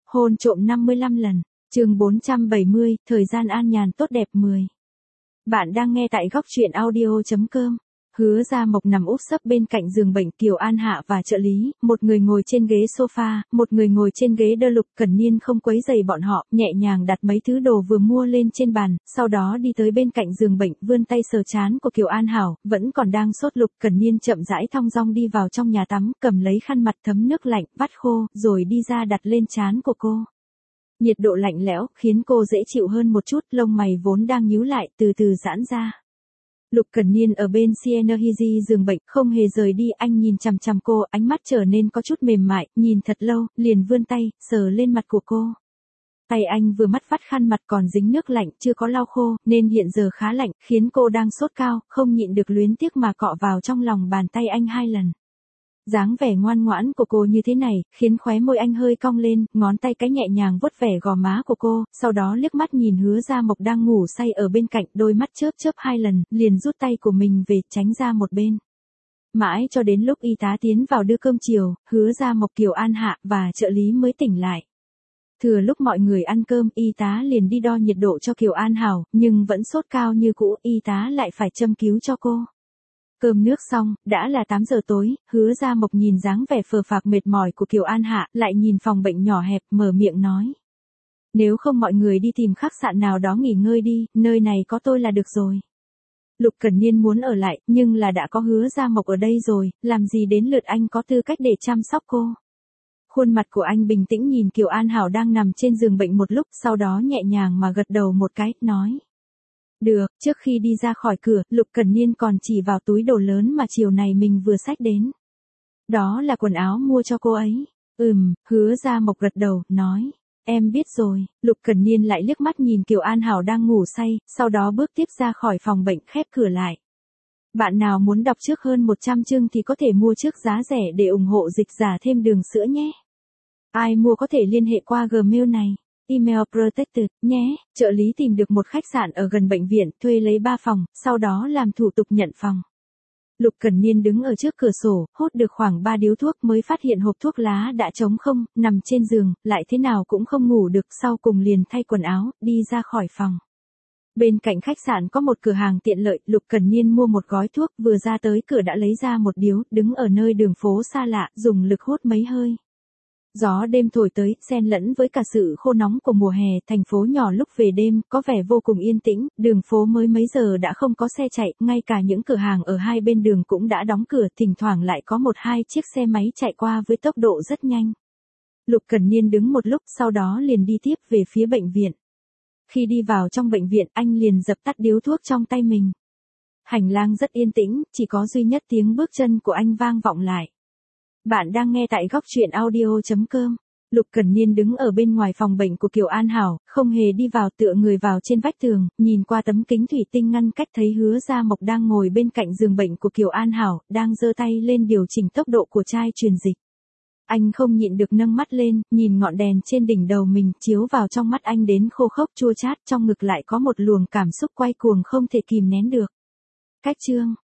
Hôn trộm 55 lần. Chương 470, thời gian an nhàn tốt đẹp 10. Bạn đang nghe tại góc truyện audio.com. Hứa Gia Mộc nằm úp sấp bên cạnh giường bệnh Kiều An Hạ và trợ lý, một người ngồi trên ghế sofa, một người ngồi trên ghế đơ lục. Cẩn Niên không quấy rầy bọn họ, nhẹ nhàng đặt mấy thứ đồ vừa mua lên trên bàn, sau đó đi tới bên cạnh giường bệnh, vươn tay sờ trán của Kiều An Hảo, vẫn còn đang sốt lục. Cẩn Niên chậm rãi thong dong đi vào trong nhà tắm, cầm lấy khăn mặt thấm nước lạnh, vắt khô, rồi đi ra đặt lên trán của cô. Nhiệt độ lạnh lẽo, khiến cô dễ chịu hơn một chút, lông mày vốn đang nhíu lại, từ từ giãn ra. Lục Cẩn Niên ở bên Sienna Hizi giường bệnh, không hề rời đi, anh nhìn chằm chằm cô, ánh mắt trở nên có chút mềm mại, nhìn thật lâu, liền vươn tay, sờ lên mặt của cô. Tay anh vừa mắt vắt khăn mặt còn dính nước lạnh, chưa có lau khô, nên hiện giờ khá lạnh, khiến cô đang sốt cao, không nhịn được luyến tiếc mà cọ vào trong lòng bàn tay anh 2 lần. Dáng vẻ ngoan ngoãn của cô như thế này, khiến khóe môi anh hơi cong lên, ngón tay cái nhẹ nhàng vuốt vẻ gò má của cô, sau đó liếc mắt nhìn Hứa Gia Mộc đang ngủ say ở bên cạnh, đôi mắt chớp chớp 2 lần, liền rút tay của mình về, tránh ra một bên. Mãi cho đến lúc y tá tiến vào đưa cơm chiều, Hứa Gia Mộc, Kiều An Hạ và trợ lý mới tỉnh lại. Thừa lúc mọi người ăn cơm, y tá liền đi đo nhiệt độ cho Kiều An Hảo, nhưng vẫn sốt cao như cũ, y tá lại phải châm cứu cho cô. Cơm nước xong, đã là 8 giờ tối, Hứa Gia Mộc nhìn dáng vẻ phờ phạc mệt mỏi của Kiều An Hạ, lại nhìn phòng bệnh nhỏ hẹp, mở miệng nói. Nếu không mọi người đi tìm khách sạn nào đó nghỉ ngơi đi, nơi này có tôi là được rồi. Lục Cẩn Niên muốn ở lại, nhưng là đã có Hứa Gia Mộc ở đây rồi, làm gì đến lượt anh có tư cách để chăm sóc cô. Khuôn mặt của anh bình tĩnh nhìn Kiều An Hảo đang nằm trên giường bệnh một lúc, sau đó nhẹ nhàng mà gật đầu một cái, nói. Được, trước khi đi ra khỏi cửa, Lục Cẩn Niên còn chỉ vào túi đồ lớn mà chiều này mình vừa xách đến. Đó là quần áo mua cho cô ấy. Hứa Gia Mộc gật đầu, nói. Em biết rồi. Lục Cẩn Niên lại liếc mắt nhìn Kiều An Hảo đang ngủ say, sau đó bước tiếp ra khỏi phòng bệnh, khép cửa lại. Bạn nào muốn đọc trước hơn 100 chương thì có thể mua trước giá rẻ để ủng hộ dịch giả thêm đường sữa nhé. Ai mua có thể liên hệ qua Gmail này. Email protected, nhé. Trợ lý tìm được một khách sạn ở gần bệnh viện, thuê lấy 3 phòng, sau đó làm thủ tục nhận phòng. Lục Cẩn Niên đứng ở trước cửa sổ, hút được khoảng 3 điếu thuốc mới phát hiện hộp thuốc lá đã trống không, nằm trên giường, lại thế nào cũng không ngủ được, sau cùng liền thay quần áo, đi ra khỏi phòng. Bên cạnh khách sạn có một cửa hàng tiện lợi, Lục Cẩn Niên mua một gói thuốc, vừa ra tới cửa đã lấy ra một điếu, đứng ở nơi đường phố xa lạ, dùng lực hút mấy hơi. Gió đêm thổi tới, xen lẫn với cả sự khô nóng của mùa hè, thành phố nhỏ lúc về đêm, có vẻ vô cùng yên tĩnh, đường phố mới mấy giờ đã không có xe chạy, ngay cả những cửa hàng ở hai bên đường cũng đã đóng cửa, thỉnh thoảng lại có 1-2 chiếc xe máy chạy qua với tốc độ rất nhanh. Lục Cẩn Niên đứng một lúc, sau đó liền đi tiếp về phía bệnh viện. Khi đi vào trong bệnh viện, anh liền dập tắt điếu thuốc trong tay mình. Hành lang rất yên tĩnh, chỉ có duy nhất tiếng bước chân của anh vang vọng lại. Bạn đang nghe tại góc truyện audio.com. Lục Cẩn Niên đứng ở bên ngoài phòng bệnh của Kiều An Hảo, không hề đi vào, tựa người vào trên vách tường, nhìn qua tấm kính thủy tinh ngăn cách thấy Hứa Gia Mộc đang ngồi bên cạnh giường bệnh của Kiều An Hảo, đang giơ tay lên điều chỉnh tốc độ của chai truyền dịch. Anh không nhịn được nâng mắt lên, nhìn ngọn đèn trên đỉnh đầu mình, chiếu vào trong mắt anh đến khô khốc chua chát, trong ngực lại có một luồng cảm xúc quay cuồng không thể kìm nén được. Cách chương